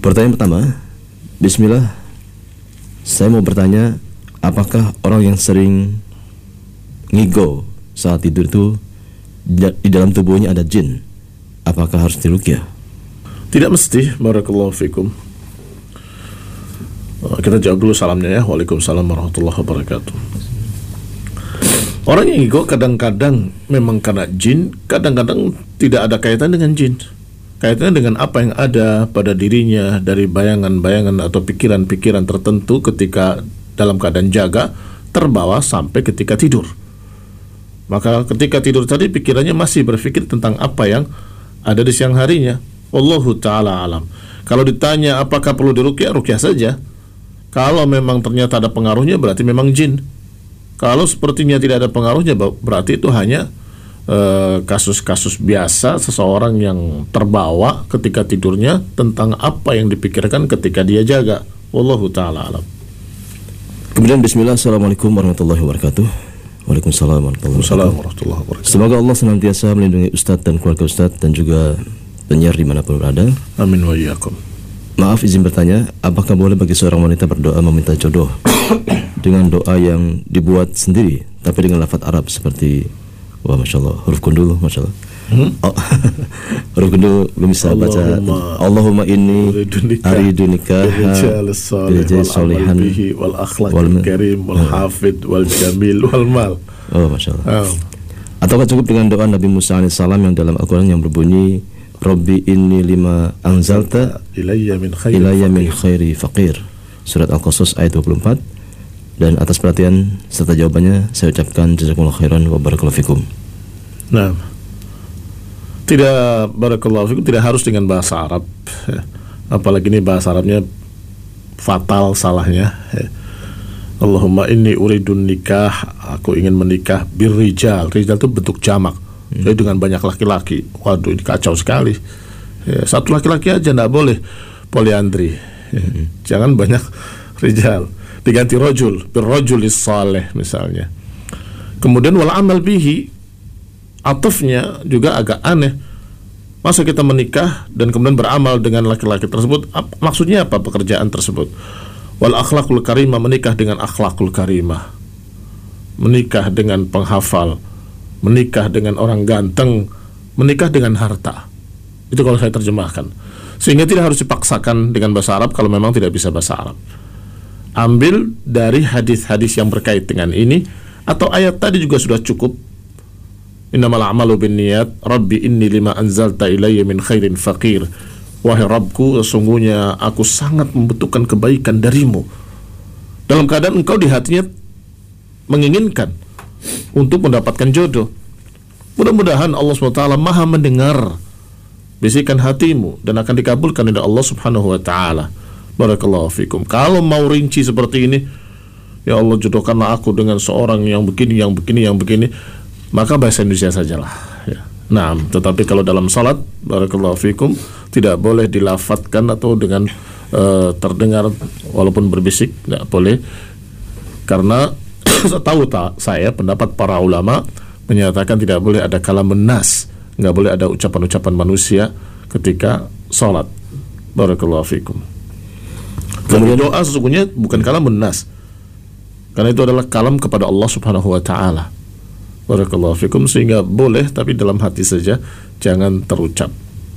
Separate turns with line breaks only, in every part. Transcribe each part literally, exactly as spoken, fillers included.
Pertanyaan pertama, Bismillah, saya mau bertanya, apakah orang yang sering ngigo saat tidur itu di dalam tubuhnya ada jin? Apakah harus diruqyah?
Tidak mesti. Barakallahu fikum. Kita jawab dulu salamnya ya. Waalaikumsalam warahmatullahi wabarakatuh. Orang yang ngigo kadang-kadang memang karena jin, kadang-kadang tidak ada kaitan dengan jin. Kaitannya dengan apa yang ada pada dirinya dari bayangan-bayangan atau pikiran-pikiran tertentu ketika dalam keadaan jaga, terbawa sampai ketika tidur. Maka ketika tidur tadi pikirannya masih berpikir tentang apa yang ada di siang harinya. Wallahu ta'ala alam. Kalau ditanya apakah perlu diruqyah, ruqyah saja. Kalau memang ternyata ada pengaruhnya, berarti memang jin. Kalau sepertinya tidak ada pengaruhnya, berarti itu hanya uh, kasus-kasus biasa seseorang yang terbawa ketika tidurnya tentang apa yang dipikirkan ketika dia jaga. Wallahu ta'ala alam.
Kemudian Bismillah, Assalamualaikum warahmatullahi wabarakatuh. Waalaikumsalam warahmatullahi wabarakatuh. Semoga Allah senantiasa melindungi Ustadz dan keluarga Ustadz dan juga penyiar dimanapun berada.
Amin wa iyyakum.
Maaf, izin bertanya, apakah boleh bagi seorang wanita berdoa meminta jodoh dengan doa yang dibuat sendiri tapi dengan lafaz Arab seperti, wah masya Allah, huruf gundul, masya Allah. Hmm? Oh, huruf gundul belum bisa baca. Allahumma inni aridu nikah
bil solihan wal akhlaq karim wal hafid wal jamil wal mal.
Oh masya Allah. Oh. Ataukah cukup dengan doa Nabi Musa alaihissalam yang dalam Al-Quran yang berbunyi Rabbi inni lima anzalta ilayya min khairi, ilayya min khairi faqir, surat Al-Qasas ayat dua puluh empat. Dan atas perhatian serta jawabannya saya ucapkan jazakumullah khairan wa barakallahu fikum.
Nah, tidak barakallahu fikum tidak harus dengan bahasa Arab, apalagi ini bahasa Arabnya fatal salahnya. Allahumma inni uridun nikah, aku ingin menikah birrijal. Rijal itu bentuk jamak, hmm. jadi dengan banyak laki-laki. Waduh, ini kacau sekali ya, satu laki-laki aja tidak boleh, poliandri ya. hmm. Jangan banyak rijal, diganti rojul, birrojulis saleh misalnya. Kemudian wal amal bihi, atufnya juga agak aneh. Masa kita menikah dan kemudian beramal dengan laki-laki tersebut? Ap, maksudnya apa pekerjaan tersebut? Wal akhlakul karimah, menikah dengan akhlakul karimah, menikah dengan penghafal, menikah dengan orang ganteng, menikah dengan harta. Itu kalau saya terjemahkan. Sehingga tidak harus dipaksakan dengan bahasa Arab kalau memang tidak bisa bahasa Arab. Ambil dari hadis-hadis yang berkait dengan ini, atau ayat tadi juga sudah cukup. Innamal a'malu binniyat, Rabbi inni lima anzalta ilayya min khairin faqir. Wahai Rabbku, sesungguhnya aku sangat membutuhkan kebaikan darimu. Dalam keadaan engkau di hatinya menginginkan untuk mendapatkan jodoh. Mudah-mudahan Allah subhanahu wa taala maha mendengar bisikan hatimu dan akan dikabulkan oleh Allah subhanahu wa taala. Barakallahu fikum. Kalau mau rinci seperti ini, ya Allah jodohkanlah aku dengan seorang yang begini, yang begini, yang begini, maka bahasa Indonesia sajalah ya. Nah, tetapi kalau dalam salat, barakallahu fikum, tidak boleh dilafatkan atau dengan uh, terdengar walaupun berbisik, tidak boleh. Karena setahu tak saya, pendapat para ulama menyatakan tidak boleh ada kalamun nas, nggak boleh ada ucapan-ucapan manusia ketika salat. Barakallahu fikum. Kemudian doa sesungguhnya bukan kalamun nas, karena itu adalah kalam kepada Allah subhanahu wa ta'ala. Barakallahu fikum, sehingga boleh tapi dalam hati saja, jangan terucap.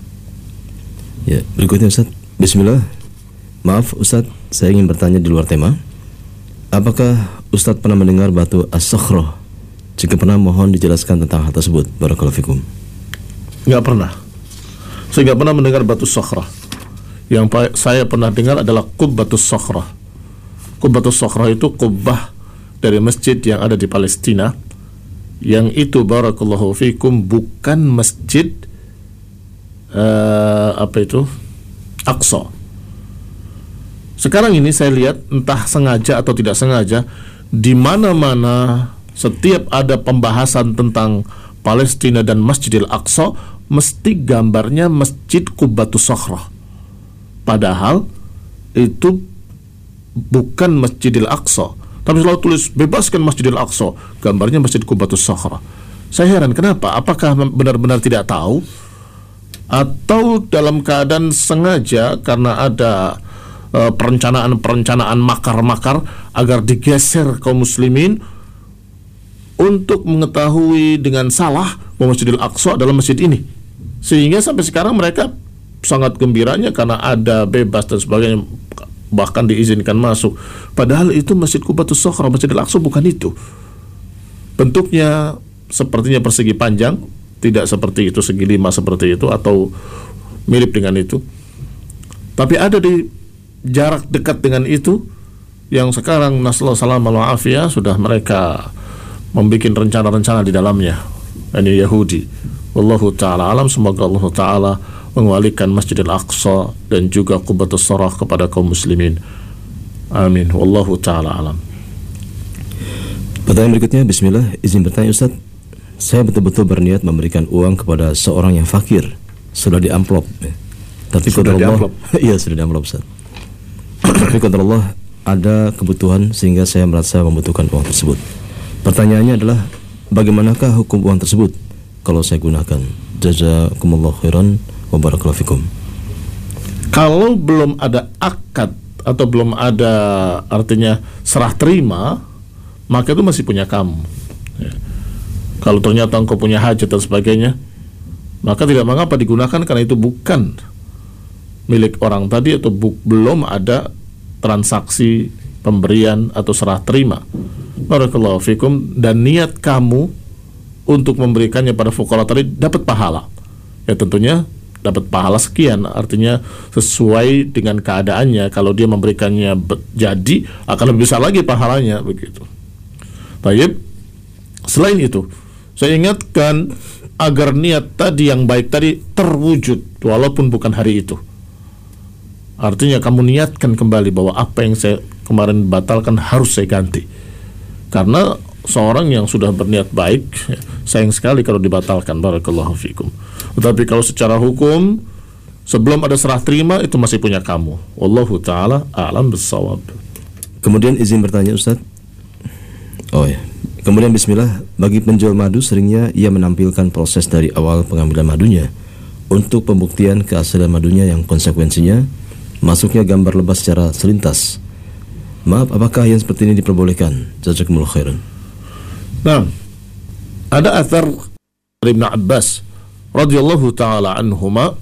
Ya, berikutnya Ustaz. Bismillah. Maaf Ustaz, saya ingin bertanya di luar tema. Apakah Ustaz pernah mendengar batu as-sakhrah? Jika pernah, mohon dijelaskan tentang hal tersebut. Barakallahu fikum.
Enggak pernah. Saya enggak pernah mendengar batu sakhrah. Yang saya pernah dengar adalah qubbatus sakhrah. Qubbatus sakhrah itu kubbah dari masjid yang ada di Palestina, yang itu barakallahu fikum bukan masjid uh, apa itu Aqsa. Sekarang ini saya lihat entah sengaja atau tidak sengaja, di mana-mana setiap ada pembahasan tentang Palestina dan Masjidil Aqsa, mesti gambarnya Masjid Qubbatus Sakhrah. Padahal itu bukan Masjidil Aqsa. Tapi selalu tulis bebaskan Masjidil Aqsa, gambarnya Masjid Qubbatus Sakhrah. Saya heran kenapa? Apakah benar-benar tidak tahu? atau dalam keadaan sengaja karena ada uh, perencanaan-perencanaan makar-makar agar digeser kaum muslimin untuk mengetahui dengan salah bahwa Masjidil Aqsa adalah masjid ini, sehingga sampai sekarang mereka sangat gembiranya karena ada bebas dan sebagainya, bahkan diizinkan masuk. Padahal itu Masjid Qubatus Sokhra, Masjidil Aqsa bukan itu. Bentuknya sepertinya persegi panjang, tidak seperti itu segi lima seperti itu atau mirip dengan itu. Tapi ada di jarak dekat dengan itu yang sekarang Nasallahu salam wal afiyah sudah mereka membuat rencana-rencana di dalamnya. Ini Yahudi. Wallahu ta'ala alam. Semoga Allah ta'ala mengwalikan Masjidil Aqsa dan juga Qubatus Sokhra kepada kaum muslimin. Amin. Wallahu ta'ala alam.
Pertanyaan berikutnya, bismillah, izin bertanya Ustaz. Saya betul-betul berniat memberikan uang kepada seorang yang fakir. Sudah di amplop. Tapi
sudah di
amplop. Iya, sudah di amplop Ustaz. Tapi qadar Allah ada kebutuhan sehingga saya merasa membutuhkan uang tersebut. Pertanyaannya adalah, bagaimanakah hukum uang tersebut kalau saya gunakan? Jazakumullah khairan wa barakallahu fikum.
Kalau belum ada akad atau belum ada artinya serah terima, maka itu masih punya kamu. Ya. Kalau ternyata engkau punya hajat dan sebagainya, maka tidak mengapa digunakan karena itu bukan milik orang tadi atau bu- belum ada transaksi pemberian atau serah terima. Barakallahu fikum. Dan niat kamu untuk memberikannya pada fuqara tadi dapat pahala. Ya tentunya dapat pahala sekian, artinya sesuai dengan keadaannya. Kalau dia memberikannya jadi akan lebih besar lagi pahalanya, begitu. Baik. Selain itu, saya ingatkan agar niat tadi yang baik tadi terwujud walaupun bukan hari itu. Artinya kamu niatkan kembali bahwa apa yang saya kemarin batalkan harus saya ganti. Karena seorang yang sudah berniat baik, sayang sekali kalau dibatalkan. Barakallahu fikum. Tetapi kalau secara hukum, sebelum ada serah terima, itu masih punya kamu. Wallahu ta'ala a'lam bissawab.
Kemudian izin bertanya Ustaz. Oh ya. Kemudian bismillah, bagi penjual madu seringnya ia menampilkan proses dari awal pengambilan madunya untuk pembuktian keaslian madunya yang konsekuensinya masuknya gambar lebah secara selintas. Maaf, apakah yang seperti ini diperbolehkan? Jazakumullah khairan.
Nah, ada athar dari Ibn Abbas radhiyallahu ta'ala anhuma,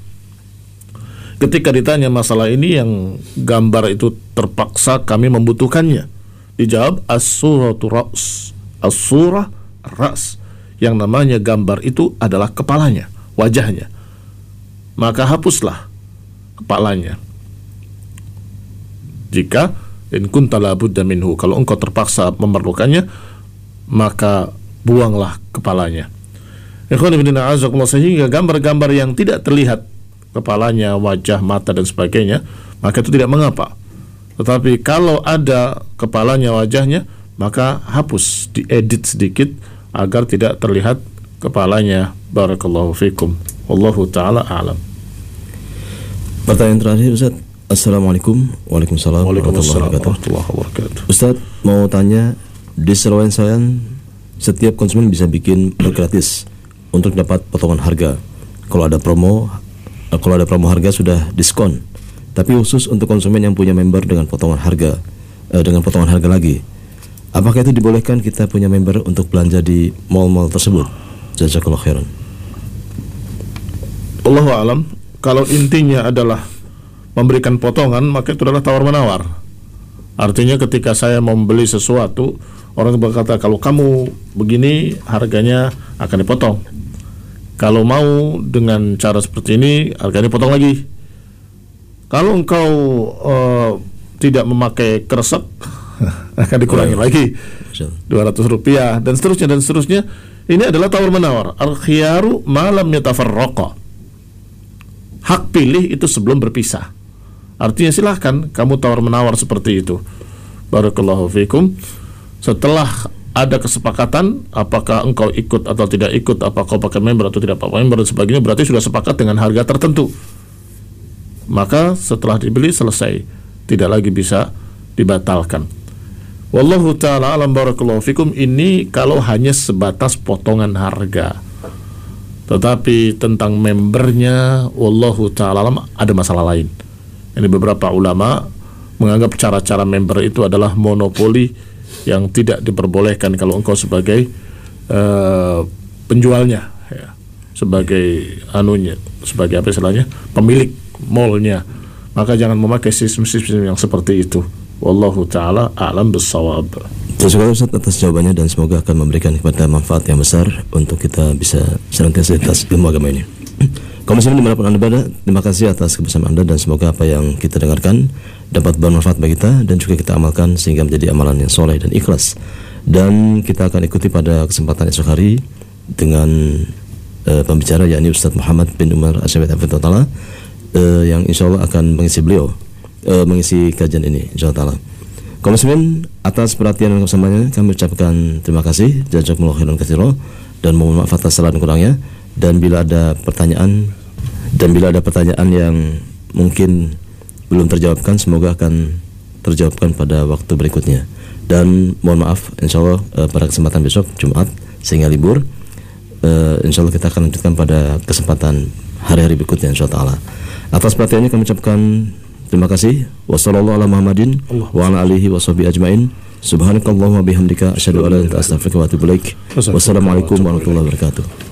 ketika ditanya masalah ini yang gambar itu terpaksa kami membutuhkannya, dijawab as-suratu ra's, as-surah ra's, yang namanya gambar itu adalah kepalanya, wajahnya, maka hapuslah kepalanya. Jika in kunta la budda minhu, kalau engkau terpaksa memerlukannya, maka buanglah kepalanya. Ikhwan fillah azakumullah, sehingga gambar-gambar yang tidak terlihat kepalanya, wajah, mata dan sebagainya, maka itu tidak mengapa. Tetapi kalau ada kepalanya, wajahnya, maka hapus, diedit sedikit agar tidak terlihat kepalanya. Barakallahu fikum. Wallahu ta'ala a'lam.
Pertanyaan terakhir Ustaz. Assalamualaikum. Waalaikumsalam
warahmatullahi wabarakatuh.
Ustaz, mau tanya, di Serawan Sayan setiap konsumen bisa bikin gratis untuk dapat potongan harga. Kalau ada promo, kalau ada promo harga sudah diskon. Tapi khusus untuk konsumen yang punya member dengan potongan harga, eh, dengan potongan harga lagi. Apakah itu dibolehkan kita punya member untuk belanja di mall-mall tersebut? Jazakallahu khairan.
Allahu a'lam. Kalau intinya adalah memberikan potongan, maka itu adalah tawar-menawar. Artinya ketika saya mau membeli sesuatu, orang berkata kalau kamu begini harganya akan dipotong. Kalau mau dengan cara seperti ini harganya dipotong lagi. Kalau engkau uh, tidak memakai kresek akan dikurangi oh, lagi dua ratus rupiah dan seterusnya dan seterusnya. Ini adalah tawar-menawar. Al-khiyaru ma lam yatafarraqa. Hak pilih itu sebelum berpisah. Artinya silahkan kamu tawar-menawar seperti itu. Barakallahu fikum. Setelah ada kesepakatan, apakah engkau ikut atau tidak ikut, apakah kau pakai member atau tidak pakai member dan sebagainya, berarti sudah sepakat dengan harga tertentu. Maka setelah dibeli selesai, tidak lagi bisa dibatalkan. Wallahu ta'ala alam. Barakallahu fikum. Ini kalau hanya sebatas potongan harga. Tetapi tentang membernya, wallahu ta'ala alam, ada masalah lain. Ini beberapa ulama menganggap cara-cara member itu adalah monopoli yang tidak diperbolehkan kalau engkau sebagai uh, penjualnya, ya, sebagai anunya, sebagai apa istilahnya, pemilik mallnya, maka jangan memakai sistem-sistem yang seperti itu. Wallahu ta'ala a'lam bis-shawab.
Terima kasih Ustaz atas jawabannya, dan semoga akan memberikan kepada manfaat yang besar untuk kita bisa senantiasa atas ilmu agama ini. Kaum muslimin dimanapun Anda berada, terima kasih atas kebersamaan Anda, dan semoga apa yang kita dengarkan dapat bermanfaat bagi kita dan juga kita amalkan sehingga menjadi amalan yang soleh dan ikhlas. Dan kita akan ikuti pada kesempatan esok hari dengan uh, pembicara yakni Ustaz Muhammad bin Umar Asyawiyat Hafizahullah, uh, yang insya Allah akan mengisi beliau uh, mengisi kajian ini insya Allah. Kaum muslimin, atas perhatian dan kebersamaan kami ucapkan terima kasih, jazakumullahu khairan katsiran, dan mohon maaf atas salah dan kurangnya. Dan bila ada pertanyaan dan bila ada pertanyaan yang mungkin belum terjawabkan, semoga akan terjawabkan pada waktu berikutnya. Dan mohon maaf, insya Allah uh, pada kesempatan besok Jumat sehingga libur, uh, insya Allah kita akan lanjutkan pada kesempatan hari-hari berikutnya insya Allah. Atas perhatiannya kami ucapkan terima kasih. Wassallallahu ala Muhammadin wa ala alihi washabihi ajmain. Subhanakallahumma bihamdika asyhadu an la ilaha illa anta astaghfiruka wa atubu ilaik. Wassalamualaikum warahmatullahi wabarakatuh.